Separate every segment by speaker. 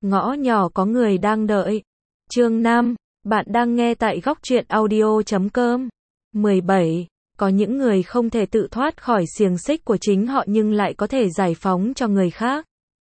Speaker 1: Ngõ nhỏ có người đang đợi. Chương 5, bạn đang nghe tại góc truyện audio.com. 17. Có những người không thể tự thoát khỏi xiềng xích của chính họ nhưng lại có thể giải phóng cho người khác.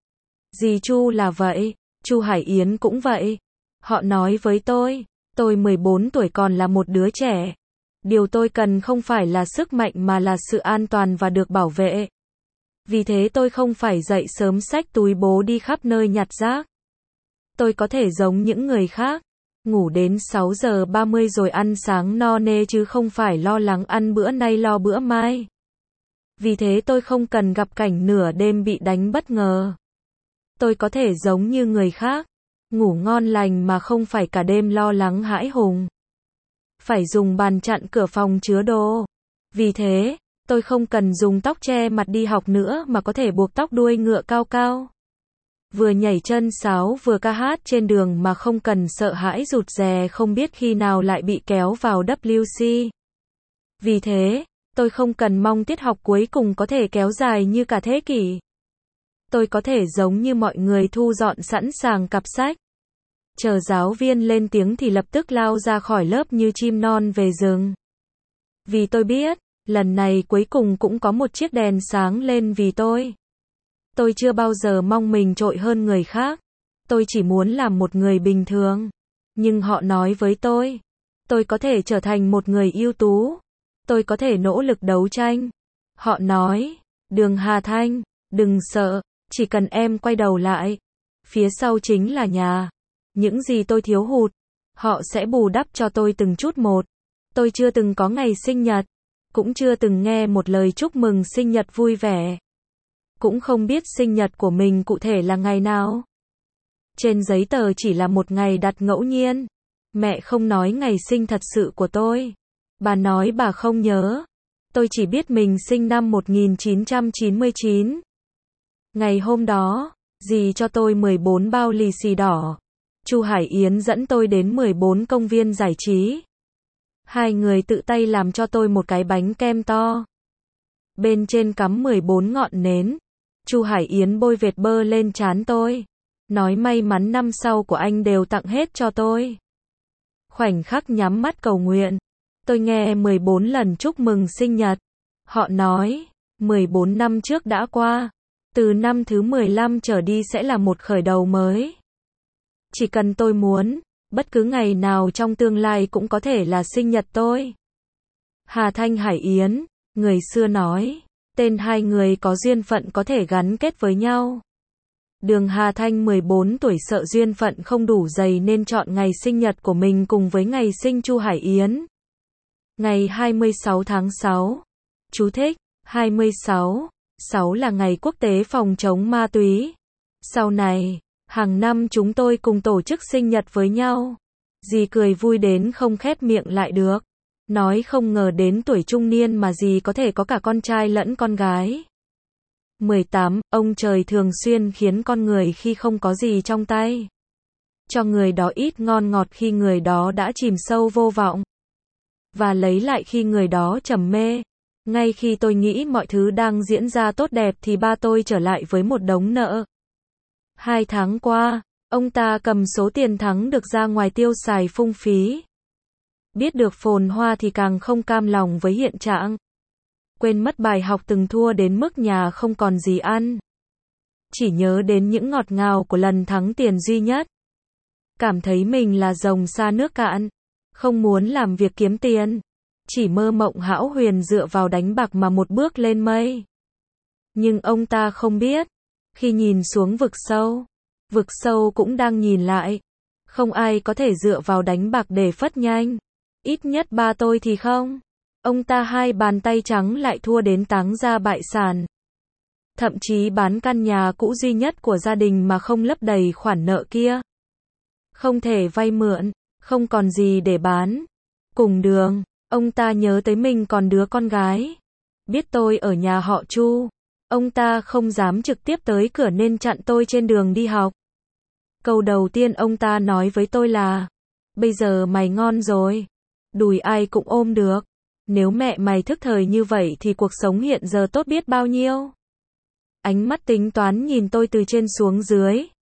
Speaker 1: Dì Chu là vậy, Chu Hải Yến cũng vậy. Họ nói với tôi 14 tuổi còn là một đứa trẻ. Điều tôi cần không phải là sức mạnh mà là sự an toàn và được bảo vệ. Vì thế tôi không phải dậy sớm xách túi bố đi khắp nơi nhặt rác. Tôi có thể giống những người khác, ngủ đến 6 giờ 30 rồi ăn sáng no nê chứ không phải lo lắng ăn bữa nay lo bữa mai. Vì thế tôi không cần gặp cảnh nửa đêm bị đánh bất ngờ. Tôi có thể giống như người khác, ngủ ngon lành mà không phải cả đêm lo lắng hãi hùng. Phải dùng bàn chặn cửa phòng chứa đồ. Vì thế, tôi không cần dùng tóc che mặt đi học nữa mà có thể buộc tóc đuôi ngựa cao cao. Vừa nhảy chân sáo vừa ca hát trên đường mà không cần sợ hãi rụt rè không biết khi nào lại bị kéo vào WC. Vì thế, tôi không cần mong tiết học cuối cùng có thể kéo dài như cả thế kỷ. Tôi có thể giống như mọi người thu dọn sẵn sàng cặp sách. Chờ giáo viên lên tiếng thì lập tức lao ra khỏi lớp như chim non về rừng. Vì tôi biết, lần này cuối cùng cũng có một chiếc đèn sáng lên vì tôi. Tôi chưa bao giờ mong mình trội hơn người khác. Tôi chỉ muốn làm một người bình thường. Nhưng họ nói với tôi có thể trở thành một người ưu tú. Tôi có thể nỗ lực đấu tranh. Họ nói, Đường Hà Thanh, đừng sợ, chỉ cần em quay đầu lại. Phía sau chính là nhà. Những gì tôi thiếu hụt, họ sẽ bù đắp cho tôi từng chút một. Tôi chưa từng có ngày sinh nhật, cũng chưa từng nghe một lời chúc mừng sinh nhật vui vẻ. Cũng không biết sinh nhật của mình cụ thể là ngày nào. Trên giấy tờ chỉ là một ngày đặt ngẫu nhiên. Mẹ không nói ngày sinh thật sự của tôi. Bà nói bà không nhớ. Tôi chỉ biết mình sinh năm 1999. Ngày hôm đó, dì cho tôi 14 bao lì xì đỏ. Chu Hải Yến dẫn tôi đến 14 công viên giải trí. Hai người tự tay làm cho tôi một cái bánh kem to. Bên trên cắm 14 ngọn nến. Chu Hải Yến bôi vệt bơ lên trán tôi. Nói may mắn năm sau của anh đều tặng hết cho tôi. Khoảnh khắc nhắm mắt cầu nguyện. Tôi nghe 14 lần chúc mừng sinh nhật. Họ nói, 14 năm trước đã qua. Từ năm thứ 15 trở đi sẽ là một khởi đầu mới. Chỉ cần tôi muốn, bất cứ ngày nào trong tương lai cũng có thể là sinh nhật tôi. Hà Thanh Hải Yến, người xưa nói, tên hai người có duyên phận có thể gắn kết với nhau. Đường Hà Thanh 14 tuổi sợ duyên phận không đủ dày nên chọn ngày sinh nhật của mình cùng với ngày sinh Chu Hải Yến. Ngày 26 tháng 6. Chú thích, 26/6 là ngày quốc tế phòng chống ma túy. Sau này, hàng năm chúng tôi cùng tổ chức sinh nhật với nhau. Dì cười vui đến không khép miệng lại được. Nói không ngờ đến tuổi trung niên mà dì có thể có cả con trai lẫn con gái. 18. Ông trời thường xuyên khiến con người khi không có gì trong tay. Cho người đó ít ngon ngọt khi người đó đã chìm sâu vô vọng. Và lấy lại khi người đó trầm mê. Ngay khi tôi nghĩ mọi thứ đang diễn ra tốt đẹp thì ba tôi trở lại với một đống nợ. 2 tháng qua, ông ta cầm số tiền thắng được ra ngoài tiêu xài phung phí. Biết được phồn hoa thì càng không cam lòng với hiện trạng. Quên mất bài học từng thua đến mức nhà không còn gì ăn. Chỉ nhớ đến những ngọt ngào của lần thắng tiền duy nhất. Cảm thấy mình là rồng xa nước cạn. Không muốn làm việc kiếm tiền. Chỉ mơ mộng hão huyền dựa vào đánh bạc mà một bước lên mây. Nhưng ông ta không biết. Khi nhìn xuống vực sâu cũng đang nhìn lại. Không ai có thể dựa vào đánh bạc để phất nhanh. Ít nhất ba tôi thì không. Ông ta hai bàn tay trắng lại thua đến táng ra bại sản. Thậm chí bán căn nhà cũ duy nhất của gia đình mà không lấp đầy khoản nợ kia. Không thể vay mượn, không còn gì để bán. Cùng đường, ông ta nhớ tới mình còn đứa con gái. Biết tôi ở nhà họ Chu. Ông ta không dám trực tiếp tới cửa nên chặn tôi trên đường đi học. Câu đầu tiên ông ta nói với tôi là, bây giờ mày ngon rồi. Đùi ai cũng ôm được. Nếu mẹ mày thức thời như vậy thì cuộc sống hiện giờ tốt biết bao nhiêu. Ánh mắt tính toán nhìn tôi từ trên xuống dưới.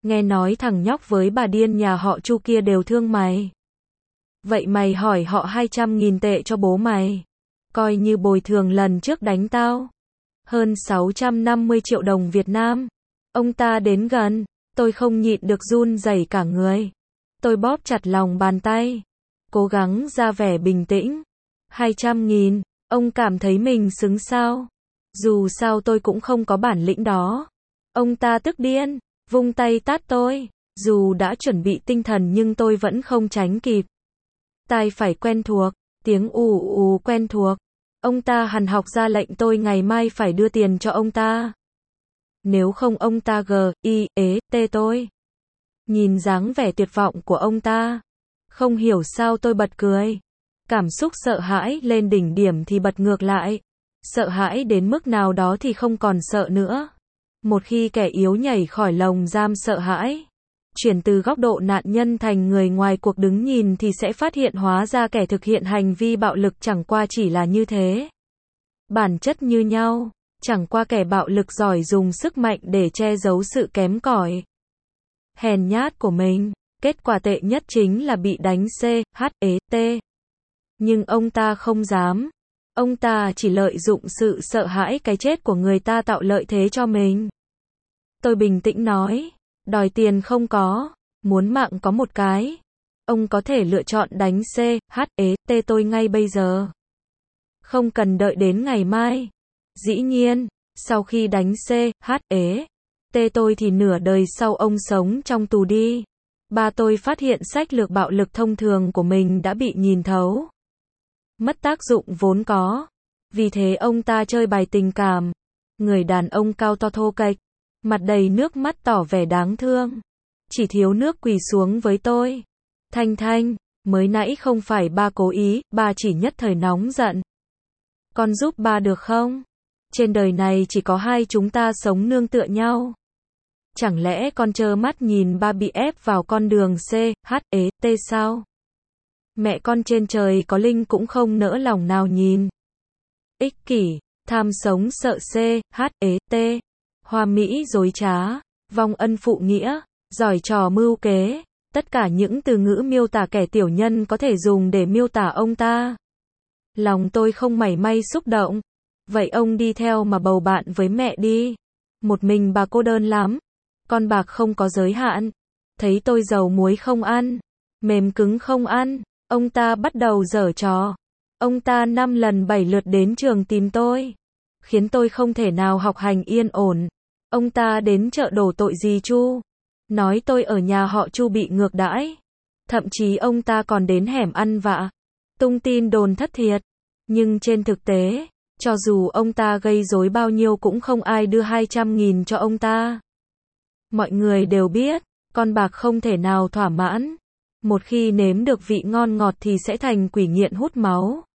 Speaker 1: Nghe nói thằng nhóc với bà điên nhà họ Chu kia đều thương mày. Vậy mày hỏi họ 200.000 tệ cho bố mày. Coi như bồi thường lần trước đánh tao. Hơn 650 triệu đồng Việt Nam. Ông ta đến gần, tôi không nhịn được run rẩy cả người. Tôi bóp chặt lòng bàn tay, cố gắng ra vẻ bình tĩnh. 200.000, ông cảm thấy mình xứng sao? Dù sao tôi cũng không có bản lĩnh đó. Ông ta tức điên, vung tay tát tôi. Dù đã chuẩn bị tinh thần nhưng tôi vẫn không tránh kịp. Tai phải quen thuộc, tiếng ù ù quen thuộc. Ông ta hằn học ra lệnh tôi ngày mai phải đưa tiền cho ông ta. Nếu không ông ta tê tôi. Nhìn dáng vẻ tuyệt vọng của ông ta, không hiểu sao tôi bật cười. Cảm xúc sợ hãi lên đỉnh điểm thì bật ngược lại. Sợ hãi đến mức nào đó thì không còn sợ nữa. Một khi kẻ yếu nhảy khỏi lồng giam sợ hãi, chuyển từ góc độ nạn nhân thành người ngoài cuộc đứng nhìn thì sẽ phát hiện hóa ra kẻ thực hiện hành vi bạo lực chẳng qua chỉ là như thế. Bản chất như nhau, chẳng qua kẻ bạo lực giỏi dùng sức mạnh để che giấu sự kém cỏi, hèn nhát của mình. Kết quả tệ nhất chính là bị đánh CHT. Nhưng ông ta không dám. Ông ta chỉ lợi dụng sự sợ hãi cái chết của người ta tạo lợi thế cho mình. Tôi bình tĩnh nói, đòi tiền không có, muốn mạng có một cái. Ông có thể lựa chọn đánh CHT tôi ngay bây giờ. Không cần đợi đến ngày mai. Dĩ nhiên, sau khi đánh CHT tôi thì nửa đời sau ông sống trong tù đi. Ba tôi phát hiện sách lược bạo lực thông thường của mình đã bị nhìn thấu. Mất tác dụng vốn có. Vì thế ông ta chơi bài tình cảm. Người đàn ông cao to thô kệch, mặt đầy nước mắt tỏ vẻ đáng thương. Chỉ thiếu nước quỳ xuống với tôi. Thanh Thanh, mới nãy không phải ba cố ý, ba chỉ nhất thời nóng giận. Con giúp ba được không? Trên đời này chỉ có hai chúng ta sống nương tựa nhau. Chẳng lẽ con trơ mắt nhìn ba bị ép vào con đường CHT sao? Mẹ con trên trời có linh cũng không nỡ lòng nào nhìn. Ích kỷ, tham sống sợ CHT, hoa mỹ dối trá, vong ân phụ nghĩa, giỏi trò mưu kế, tất cả những từ ngữ miêu tả kẻ tiểu nhân có thể dùng để miêu tả ông ta. Lòng tôi không mảy may xúc động. Vậy ông đi theo mà bầu bạn với mẹ đi. Một mình bà cô đơn lắm. Con bạc không có giới hạn. Thấy tôi dầu muối không ăn, mềm cứng không ăn. Ông ta bắt đầu giở trò. Ông ta 5 lần 7 lượt đến trường tìm tôi, khiến tôi không thể nào học hành yên ổn. Ông ta đến chợ đổ tội dì Chu, nói tôi ở nhà họ Chu bị ngược đãi. Thậm chí ông ta còn đến hẻm ăn vạ, tung tin đồn thất thiệt. Nhưng trên thực tế, cho dù ông ta gây rối bao nhiêu cũng không ai đưa 200.000 cho ông ta. Mọi người đều biết, con bạc không thể nào thỏa mãn. Một khi nếm được vị ngon ngọt thì sẽ thành quỷ nghiện hút máu.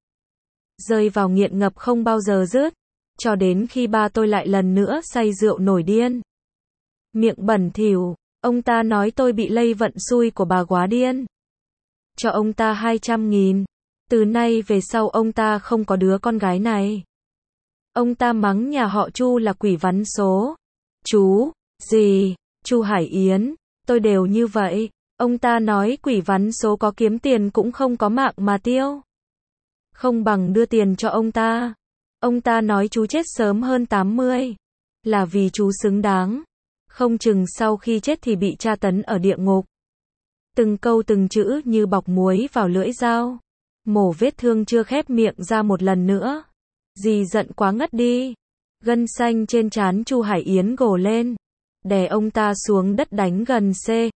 Speaker 1: Rơi vào nghiện ngập không bao giờ dứt. Cho đến khi ba tôi lại lần nữa say rượu nổi điên. Miệng bẩn thỉu, ông ta nói tôi bị lây vận xui của bà quá điên. Cho ông ta 200.000. Từ nay về sau ông ta không có đứa con gái này. Ông ta mắng nhà họ Chu là quỷ vắn số. Chú, dì, Chu Hải Yến, tôi đều như vậy. Ông ta nói quỷ vắn số có kiếm tiền cũng không có mạng mà tiêu. Không bằng đưa tiền cho ông ta. Ông ta nói chú chết sớm hơn 80. Là vì chú xứng đáng. Không chừng sau khi chết thì bị tra tấn ở địa ngục. Từng câu từng chữ như bọc muối vào lưỡi dao. Mổ vết thương chưa khép miệng ra một lần nữa. Dì giận quá ngất đi. Gân xanh trên trán Chu Hải Yến gồ lên. Đè ông ta xuống đất đánh gần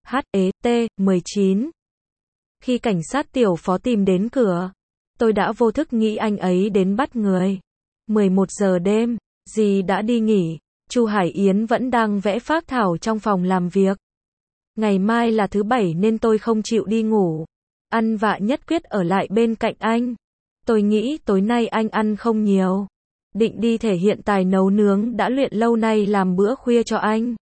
Speaker 1: CHT 19. Khi cảnh sát tiểu phó tìm đến cửa, tôi đã vô thức nghĩ anh ấy đến bắt người. 11 giờ đêm, dì đã đi nghỉ. Chu Hải Yến vẫn đang vẽ phác thảo trong phòng làm việc. Ngày mai là thứ Bảy nên tôi không chịu đi ngủ. Ăn vạ nhất quyết ở lại bên cạnh anh. Tôi nghĩ tối nay anh ăn không nhiều. Định đi thể hiện tài nấu nướng đã luyện lâu nay làm bữa khuya cho anh.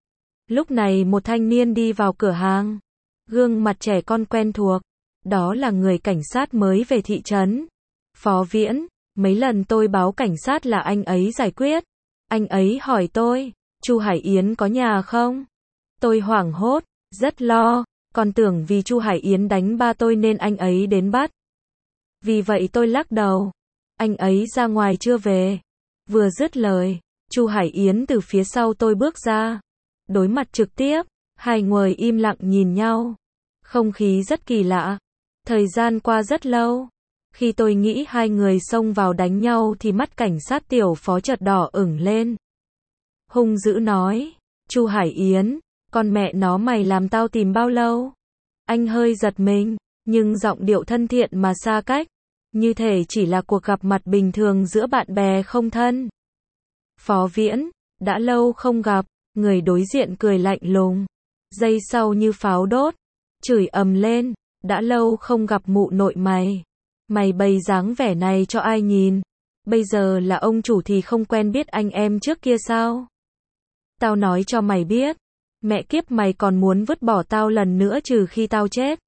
Speaker 1: Lúc này một thanh niên đi vào cửa hàng. Gương mặt trẻ con quen thuộc. Đó là người cảnh sát mới về thị trấn. Phó Viễn, mấy lần tôi báo cảnh sát là anh ấy giải quyết. Anh ấy hỏi tôi, Chu Hải Yến có nhà không? Tôi hoảng hốt, rất lo, còn tưởng vì Chu Hải Yến đánh ba tôi nên anh ấy đến bắt. Vì vậy tôi lắc đầu. Anh ấy ra ngoài chưa về. Vừa dứt lời, Chu Hải Yến từ phía sau tôi bước ra. Đối mặt trực tiếp, hai người im lặng nhìn nhau. Không khí rất kỳ lạ. Thời gian qua rất lâu. Khi tôi nghĩ hai người xông vào đánh nhau thì mắt cảnh sát tiểu phó chợt đỏ ửng lên. Hung dữ nói, Chu Hải Yến, con mẹ nó mày làm tao tìm bao lâu? Anh hơi giật mình, nhưng giọng điệu thân thiện mà xa cách, như thể chỉ là cuộc gặp mặt bình thường giữa bạn bè không thân. Phó Viễn, đã lâu không gặp, người đối diện cười lạnh lùng. Giây sau như pháo đốt, chửi ầm lên, đã lâu không gặp mụ nội mày. Mày bày dáng vẻ này cho ai nhìn? Bây giờ là ông chủ thì không quen biết anh em trước kia sao? Tao nói cho mày biết, mẹ kiếp mày còn muốn vứt bỏ tao lần nữa trừ khi tao chết.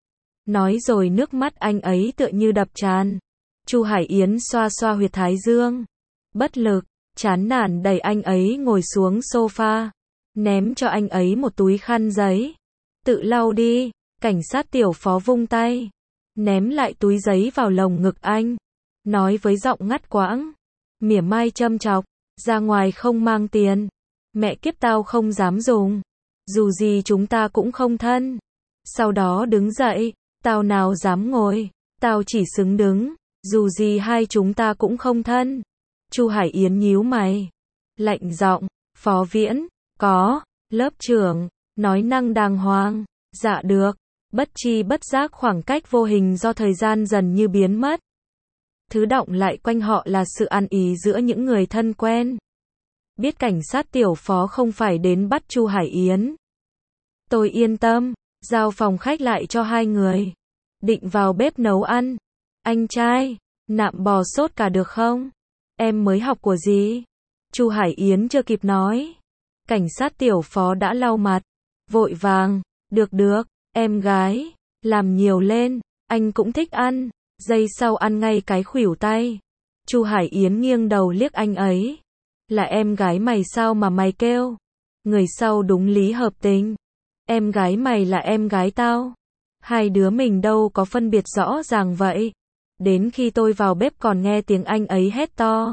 Speaker 1: Nói rồi nước mắt anh ấy tựa như đập tràn. Chu Hải Yến xoa xoa huyệt thái dương. Bất lực, chán nản đẩy anh ấy ngồi xuống sofa. Ném cho anh ấy một túi khăn giấy. Tự lau đi, cảnh sát tiểu phó vung tay. Ném lại túi giấy vào lồng ngực anh. Nói với giọng ngắt quãng. Mỉa mai châm chọc, ra ngoài không mang tiền. Mẹ kiếp tao không dám dùng. Dù gì chúng ta cũng không thân. Sau đó đứng dậy, tao nào dám ngồi, tao chỉ xứng đứng. Dù gì hai chúng ta cũng không thân. Chu Hải Yến nhíu mày. Lạnh giọng, Phó Viễn, có, lớp trưởng, nói năng đàng hoàng. Dạ được. Bất chi bất giác khoảng cách vô hình do thời gian dần như biến mất. Thứ đọng lại quanh họ là sự ăn ý giữa những người thân quen. Biết cảnh sát tiểu phó không phải đến bắt Chu Hải Yến. Tôi yên tâm, giao phòng khách lại cho hai người. Định vào bếp nấu ăn. Anh trai, nạm bò sốt cả được không? Em mới học của gì? Chu Hải Yến chưa kịp nói. Cảnh sát tiểu phó đã lau mặt. Vội vàng, được được, em gái, làm nhiều lên, anh cũng thích ăn. Giây sau ăn ngay cái khuỷu tay. Chu Hải Yến nghiêng đầu liếc anh ấy. Là em gái mày sao mà mày kêu? Người sau đúng lý hợp tình. Em gái mày là em gái tao. Hai đứa mình đâu có phân biệt rõ ràng vậy. Đến khi tôi vào bếp còn nghe tiếng anh ấy hét to.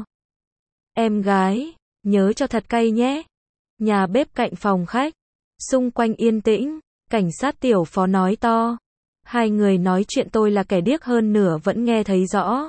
Speaker 1: Em gái, nhớ cho thật cay nhé. Nhà bếp cạnh phòng khách. Xung quanh yên tĩnh, cảnh sát tiểu phó nói to. Hai người nói chuyện tôi là kẻ điếc hơn nửa vẫn nghe thấy rõ.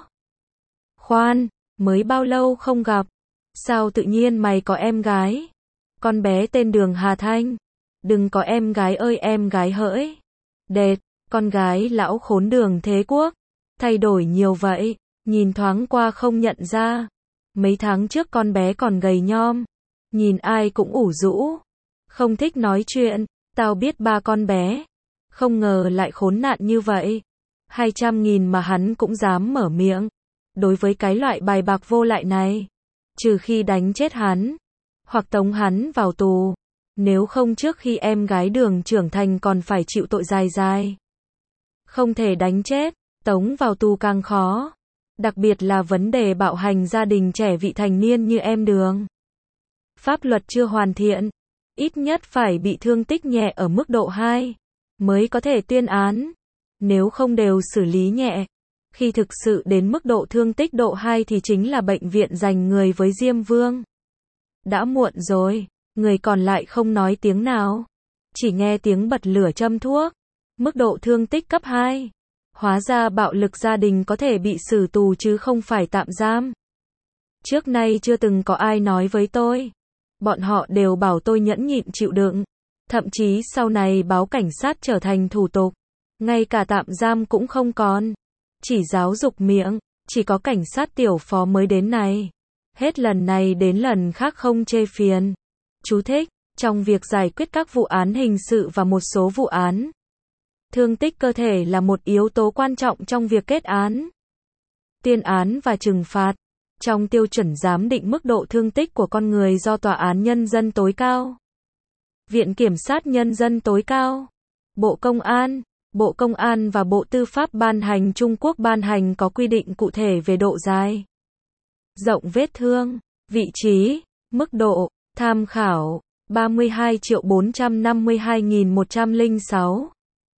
Speaker 1: Khoan, mới bao lâu không gặp. Sao tự nhiên mày có em gái? Con bé tên Đường Hà Thanh. Đừng có em gái ơi em gái hỡi. Đệt, con gái lão khốn Đường Thế Quốc. Thay đổi nhiều vậy, nhìn thoáng qua không nhận ra. Mấy tháng trước con bé còn gầy nhom. Nhìn ai cũng ủ rũ. Không thích nói chuyện, tao biết ba con bé. Không ngờ lại khốn nạn như vậy. 200.000 mà hắn cũng dám mở miệng. Đối với cái loại bài bạc vô lại này. Trừ khi đánh chết hắn. Hoặc tống hắn vào tù. Nếu không trước khi em gái Đường trưởng thành còn phải chịu tội dài dài. Không thể đánh chết, tống vào tù càng khó. Đặc biệt là vấn đề bạo hành gia đình trẻ vị thành niên như em Đường. Pháp luật chưa hoàn thiện. Ít nhất phải bị thương tích nhẹ ở mức độ 2. Mới có thể tuyên án. Nếu không đều xử lý nhẹ. Khi thực sự đến mức độ thương tích độ 2 thì chính là bệnh viện dành người với Diêm Vương. Đã muộn rồi, người còn lại không nói tiếng nào. Chỉ nghe tiếng bật lửa châm thuốc. Mức độ thương tích cấp 2. Hóa ra bạo lực gia đình có thể bị xử tù chứ không phải tạm giam. Trước nay chưa từng có ai nói với tôi. Bọn họ đều bảo tôi nhẫn nhịn chịu đựng. Thậm chí sau này báo cảnh sát trở thành thủ tục. Ngay cả tạm giam cũng không còn. Chỉ giáo dục miệng, chỉ có cảnh sát tiểu phó mới đến này. Hết lần này đến lần khác không chê phiền. Chú thích, trong việc giải quyết các vụ án hình sự và một số vụ án. Thương tích cơ thể là một yếu tố quan trọng trong việc kết án. Tuyên án và trừng phạt. Trong tiêu chuẩn giám định mức độ thương tích của con người do Tòa án Nhân dân tối cao. Viện Kiểm sát Nhân dân tối cao. Bộ Công an và Bộ Tư pháp ban hành Trung Quốc ban hành có quy định cụ thể về độ dài, rộng vết thương, vị trí, mức độ, tham khảo. 32.452.106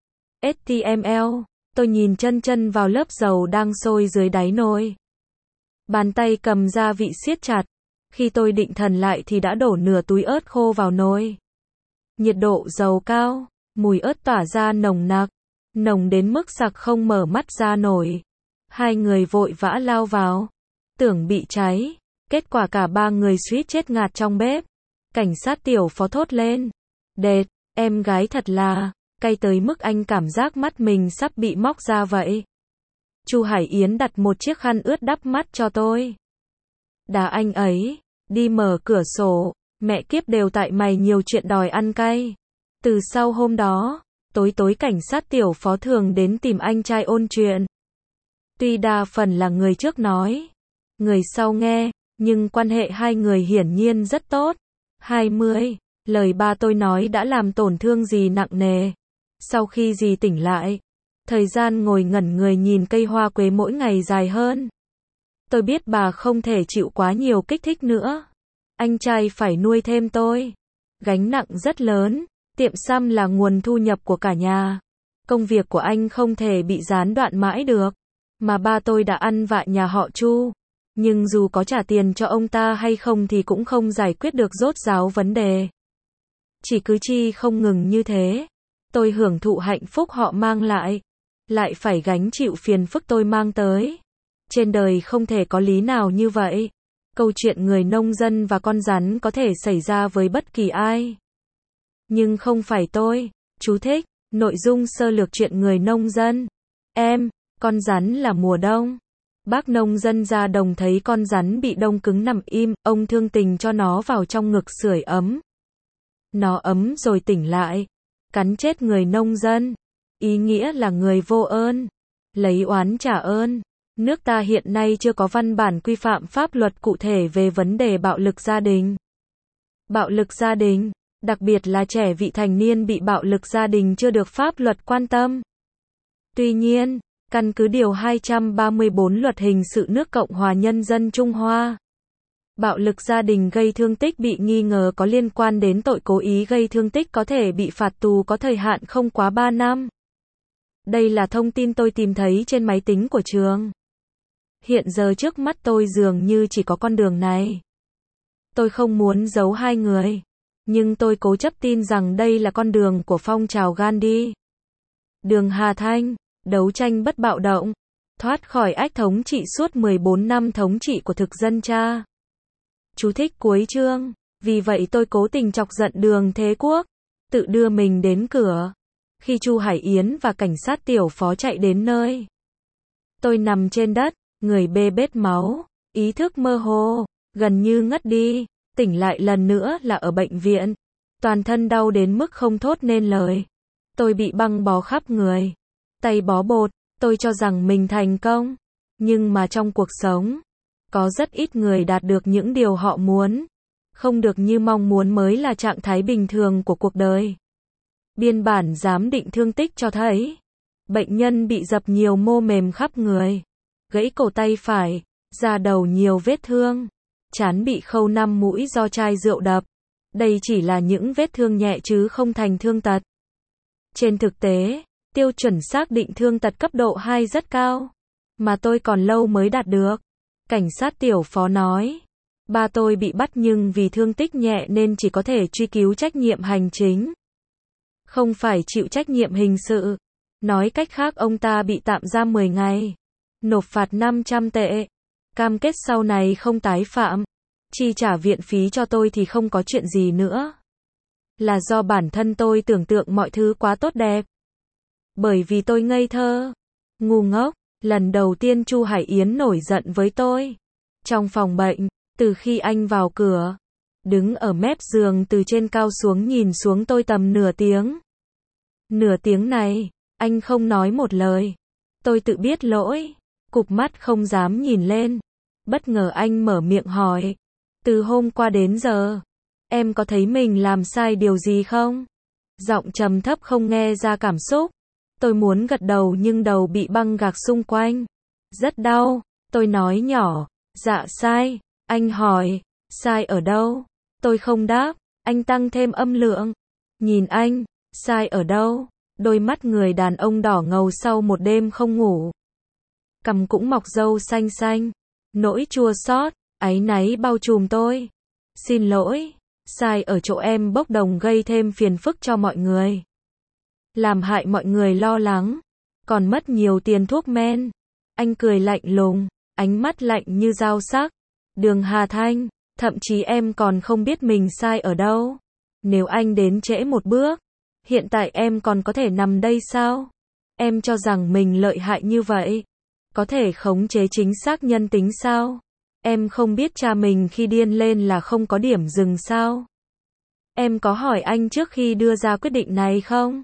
Speaker 1: HTML. Tôi nhìn chân chân vào lớp dầu đang sôi dưới đáy nồi. Bàn tay cầm gia vị siết chặt. Khi tôi định thần lại thì đã đổ nửa túi ớt khô vào nồi. Nhiệt độ dầu cao, mùi ớt tỏa ra nồng nặc, nồng đến mức sặc không mở mắt ra nổi. Hai người vội vã lao vào, tưởng bị cháy. Kết quả cả ba người suýt chết ngạt trong bếp. Cảnh sát tiểu phó thốt lên. Đệt, em gái thật là cay tới mức anh cảm giác mắt mình sắp bị móc ra vậy. Chu Hải Yến đặt một chiếc khăn ướt đắp mắt cho tôi. Đá anh ấy, đi mở cửa sổ, mẹ kiếp đều tại mày nhiều chuyện đòi ăn cay. Từ sau hôm đó, tối tối cảnh sát tiểu phó thường đến tìm anh trai ôn chuyện. Tuy đa phần là người trước nói, người sau nghe, nhưng quan hệ hai người hiển nhiên rất tốt. 20. Lời ba tôi nói đã làm tổn thương dì nặng nề. Sau khi dì tỉnh lại, thời gian ngồi ngẩn người nhìn cây hoa quế mỗi ngày dài hơn. Tôi biết bà không thể chịu quá nhiều kích thích nữa. Anh trai phải nuôi thêm tôi. Gánh nặng rất lớn, tiệm xăm là nguồn thu nhập của cả nhà. Công việc của anh không thể bị gián đoạn mãi được. Mà ba tôi đã ăn vạ nhà họ Chu. Nhưng dù có trả tiền cho ông ta hay không thì cũng không giải quyết được rốt ráo vấn đề. Chỉ cứ chi không ngừng như thế. Tôi hưởng thụ hạnh phúc họ mang lại phải gánh chịu phiền phức tôi mang tới. Trên đời không thể có lý nào như vậy. Câu chuyện người nông dân và con rắn có thể xảy ra với bất kỳ ai. Nhưng không phải tôi. Chú thích, nội dung sơ lược chuyện người nông dân. Con rắn là mùa đông. Bác nông dân ra đồng thấy con rắn bị đông cứng nằm im, ông thương tình cho nó vào trong ngực sưởi ấm. Nó ấm rồi tỉnh lại, cắn chết người nông dân. Ý nghĩa là người vô ơn, lấy oán trả ơn. Nước ta hiện nay chưa có văn bản quy phạm pháp luật cụ thể về vấn đề bạo lực gia đình. Bạo lực gia đình, đặc biệt là trẻ vị thành niên bị bạo lực gia đình chưa được pháp luật quan tâm. Tuy nhiên, căn cứ điều 234 Luật Hình sự nước Cộng hòa Nhân dân Trung Hoa, bạo lực gia đình gây thương tích bị nghi ngờ có liên quan đến tội cố ý gây thương tích có thể bị phạt tù có thời hạn không quá 3 năm. Đây là thông tin tôi tìm thấy trên máy tính của trường. Hiện giờ trước mắt tôi dường như chỉ có con đường này. Tôi không muốn giấu hai người, nhưng tôi cố chấp tin rằng đây là con đường của phong trào Gandhi. Đường Hà Thanh, đấu tranh bất bạo động, thoát khỏi ách thống trị suốt 14 năm thống trị của thực dân cha. Chú thích cuối chương. Vì vậy tôi cố tình chọc giận Đường Thế Quốc, tự đưa mình đến cửa. Khi Chu Hải Yến và cảnh sát tiểu phó chạy đến nơi, tôi nằm trên đất, người bê bết máu, ý thức mơ hồ, gần như ngất đi, tỉnh lại lần nữa là ở bệnh viện. Toàn thân đau đến mức không thốt nên lời. Tôi bị băng bó khắp người, tay bó bột. Tôi cho rằng mình thành công, nhưng mà trong cuộc sống, có rất ít người đạt được những điều họ muốn. Không được như mong muốn mới là trạng thái bình thường của cuộc đời. Biên bản giám định thương tích cho thấy, bệnh nhân bị dập nhiều mô mềm khắp người, gãy cổ tay phải, da đầu nhiều vết thương, trán bị khâu 5 mũi do chai rượu đập. Đây chỉ là những vết thương nhẹ chứ không thành thương tật. Trên thực tế, tiêu chuẩn xác định thương tật cấp độ 2 rất cao, mà tôi còn lâu mới đạt được. Cảnh sát tiểu phó nói, ba tôi bị bắt nhưng vì thương tích nhẹ nên chỉ có thể truy cứu trách nhiệm hành chính, không phải chịu trách nhiệm hình sự. Nói cách khác ông ta bị tạm giam 10 ngày, nộp phạt 500 tệ, cam kết sau này không tái phạm, chi trả viện phí cho tôi thì không có chuyện gì nữa. Là do bản thân tôi tưởng tượng mọi thứ quá tốt đẹp. Bởi vì tôi ngây thơ, ngu ngốc. Lần đầu tiên Chu Hải Yến nổi giận với tôi. Trong phòng bệnh, từ khi anh vào cửa, đứng ở mép giường từ trên cao xuống nhìn xuống tôi tầm nửa tiếng. Nửa tiếng này, anh không nói một lời. Tôi tự biết lỗi, cụp mắt không dám nhìn lên. Bất ngờ anh mở miệng hỏi, từ hôm qua đến giờ, em có thấy mình làm sai điều gì không? Giọng trầm thấp không nghe ra cảm xúc. Tôi muốn gật đầu nhưng đầu bị băng gạc xung quanh. Rất đau, tôi nói nhỏ, dạ sai. Anh hỏi, sai ở đâu? Tôi không đáp, Anh tăng thêm âm lượng. Nhìn anh, sai ở đâu? Đôi mắt người đàn ông đỏ ngầu sau một đêm không ngủ. Cằm cũng mọc râu xanh xanh. Nỗi chua xót, áy náy bao trùm tôi. Xin lỗi, sai ở chỗ em bốc đồng gây thêm phiền phức cho mọi người. Làm hại mọi người lo lắng. Còn mất nhiều tiền thuốc men. Anh cười lạnh lùng, ánh mắt lạnh như dao sắc. Đường Hà Thanh, thậm chí em còn không biết mình sai ở đâu. Nếu anh đến trễ một bước, hiện tại em còn có thể nằm đây sao? Em cho rằng mình lợi hại như vậy, có thể khống chế chính xác nhân tính sao? Em không biết cha mình khi điên lên là không có điểm dừng sao? Em có hỏi anh trước khi đưa ra quyết định này không?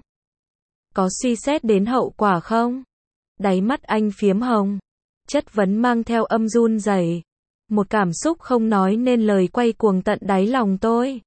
Speaker 1: Có suy xét đến hậu quả không? Đáy mắt anh phiếm hồng, chất vấn mang theo âm run rẩy. Một cảm xúc không nói nên lời quay cuồng tận đáy lòng tôi.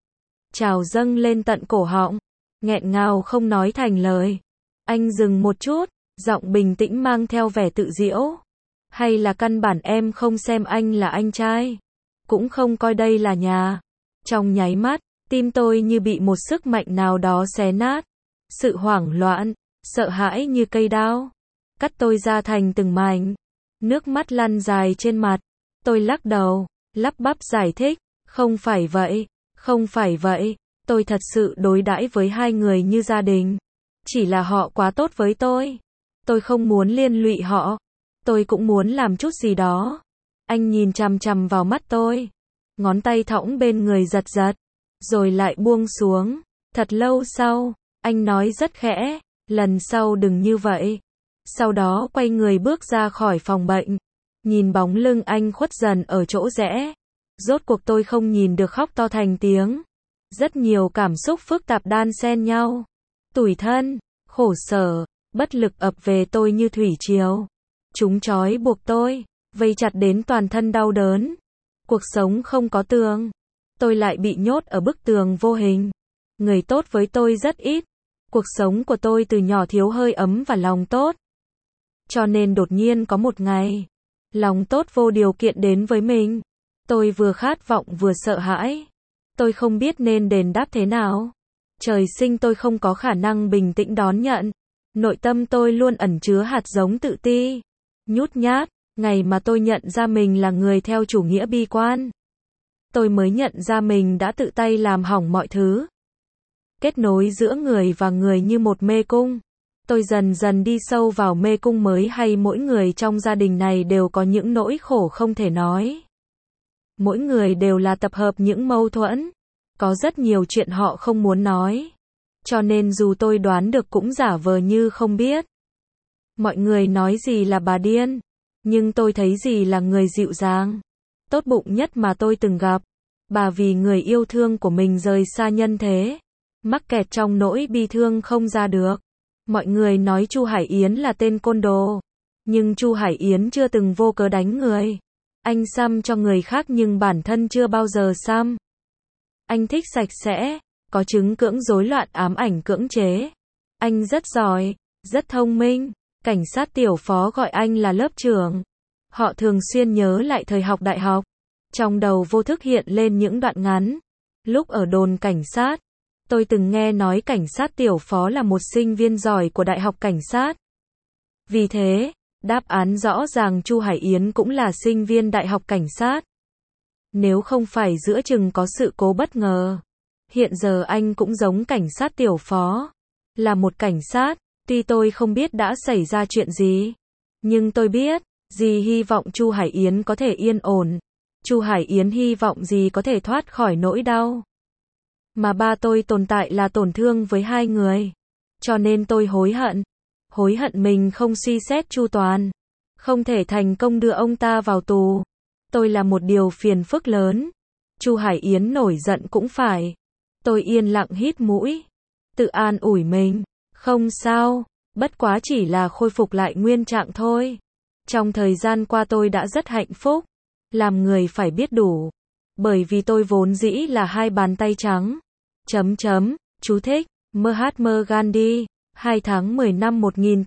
Speaker 1: Trào dâng lên tận cổ họng, nghẹn ngào không nói thành lời. Anh dừng một chút, giọng bình tĩnh mang theo vẻ tự giễu. Hay là căn bản em không xem anh là anh trai, cũng không coi đây là nhà. Trong nháy mắt, tim tôi như bị một sức mạnh nào đó xé nát. Sự hoảng loạn, sợ hãi như cây đao, cắt tôi ra thành từng mảnh. Nước mắt lăn dài trên mặt. Tôi lắc đầu, lắp bắp giải thích, không phải vậy, không phải vậy, tôi thật sự đối đãi với hai người như gia đình. Chỉ là họ quá tốt với tôi không muốn liên lụy họ, tôi cũng muốn làm chút gì đó. Anh nhìn chằm chằm vào mắt tôi, ngón tay thõng bên người giật giật, rồi lại buông xuống. Thật lâu sau, anh nói rất khẽ, lần sau đừng như vậy. Sau đó quay người bước ra khỏi phòng bệnh. Nhìn bóng lưng anh khuất dần ở chỗ rẽ. Rốt cuộc tôi không nhìn được khóc to thành tiếng. Rất nhiều cảm xúc phức tạp đan xen nhau. Tủi thân, khổ sở, bất lực ập về tôi như thủy triều. Chúng trói buộc tôi, vây chặt đến toàn thân đau đớn. Cuộc sống không có tường. Tôi lại bị nhốt ở bức tường vô hình. Người tốt với tôi rất ít. Cuộc sống của tôi từ nhỏ thiếu hơi ấm và lòng tốt. Cho nên đột nhiên có một ngày, lòng tốt vô điều kiện đến với mình. Tôi vừa khát vọng vừa sợ hãi. Tôi không biết nên đền đáp thế nào. Trời sinh tôi không có khả năng bình tĩnh đón nhận. Nội tâm tôi luôn ẩn chứa hạt giống tự ti, nhút nhát. Ngày mà tôi nhận ra mình là người theo chủ nghĩa bi quan, tôi mới nhận ra mình đã tự tay làm hỏng mọi thứ. Kết nối giữa người và người như một mê cung. Tôi dần dần đi sâu vào mê cung mới hay mỗi người trong gia đình này đều có những nỗi khổ không thể nói. Mỗi người đều là tập hợp những mâu thuẫn. Có rất nhiều chuyện họ không muốn nói. Cho nên dù tôi đoán được cũng giả vờ như không biết. Mọi người nói gì là bà điên. Nhưng tôi thấy gì là người dịu dàng, tốt bụng nhất mà tôi từng gặp. Bà vì người yêu thương của mình rời xa nhân thế, mắc kẹt trong nỗi bi thương không ra được. Mọi người nói Chu Hải Yến là tên côn đồ, nhưng Chu Hải Yến chưa từng vô cớ đánh người. Anh xăm cho người khác nhưng bản thân chưa bao giờ xăm. Anh thích sạch sẽ, có chứng cưỡng rối loạn ám ảnh cưỡng chế. Anh rất giỏi, rất thông minh. Cảnh sát tiểu phó gọi anh là lớp trưởng. Họ thường xuyên nhớ lại thời học đại học. Trong đầu vô thức hiện lên những đoạn ngắn. Lúc ở đồn cảnh sát, tôi từng nghe nói cảnh sát tiểu phó là một sinh viên giỏi của đại học cảnh sát. Vì thế, đáp án rõ ràng Chu Hải Yến cũng là sinh viên đại học cảnh sát. Nếu không phải giữa chừng có sự cố bất ngờ, hiện giờ anh cũng giống cảnh sát tiểu phó, là một cảnh sát. Tuy tôi không biết đã xảy ra chuyện gì, nhưng tôi biết, dì hy vọng Chu Hải Yến có thể yên ổn. Chu Hải Yến hy vọng dì có thể thoát khỏi nỗi đau. Mà ba tôi tồn tại là tổn thương với hai người. Cho nên tôi hối hận. Hối hận mình không suy xét chu toàn. Không thể thành công đưa ông ta vào tù. Tôi là một điều phiền phức lớn. Chu Hải Yến nổi giận cũng phải. Tôi yên lặng hít mũi. Tự an ủi mình. Không sao, bất quá chỉ là khôi phục lại nguyên trạng thôi. Trong thời gian qua tôi đã rất hạnh phúc. Làm người phải biết đủ. Bởi vì tôi vốn dĩ là hai bàn tay trắng. Chú thích, Mahatma Gandhi, 2 tháng 10 năm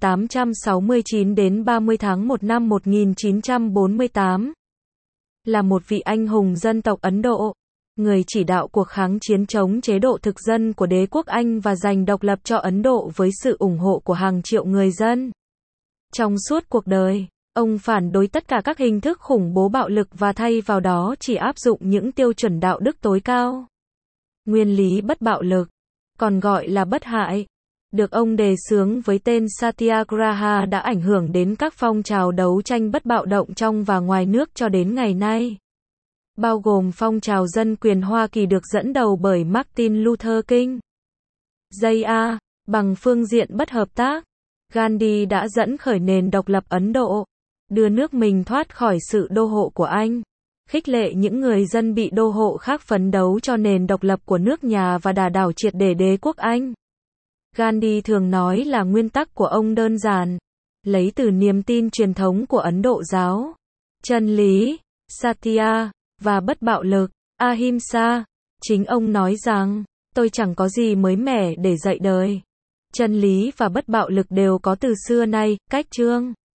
Speaker 1: 1869 đến 30 tháng 1 năm 1948. Là một vị anh hùng dân tộc Ấn Độ. người chỉ đạo cuộc kháng chiến chống chế độ thực dân của đế quốc Anh và giành độc lập cho Ấn Độ với sự ủng hộ của hàng triệu người dân. Trong suốt cuộc đời, ông phản đối tất cả các hình thức khủng bố bạo lực và thay vào đó chỉ áp dụng những tiêu chuẩn đạo đức tối cao. Nguyên lý bất bạo lực, còn gọi là bất hại, được ông đề xướng với tên Satyagraha đã ảnh hưởng đến các phong trào đấu tranh bất bạo động trong và ngoài nước cho đến ngày nay. Bao gồm phong trào dân quyền Hoa Kỳ được dẫn đầu bởi Martin Luther King. J.A. Bằng phương diện bất hợp tác, Gandhi đã dẫn khởi nền độc lập Ấn Độ, đưa nước mình thoát khỏi sự đô hộ của Anh, khích lệ những người dân bị đô hộ khác phấn đấu cho nền độc lập của nước nhà và đả đảo triệt để đế quốc Anh. Gandhi thường nói là nguyên tắc của ông đơn giản, lấy từ niềm tin truyền thống của Ấn Độ giáo, chân lý, Satya, và bất bạo lực, Ahimsa. Chính ông nói rằng, tôi chẳng có gì mới mẻ để dạy đời. Chân lý và bất bạo lực đều có từ xưa nay, cách chương.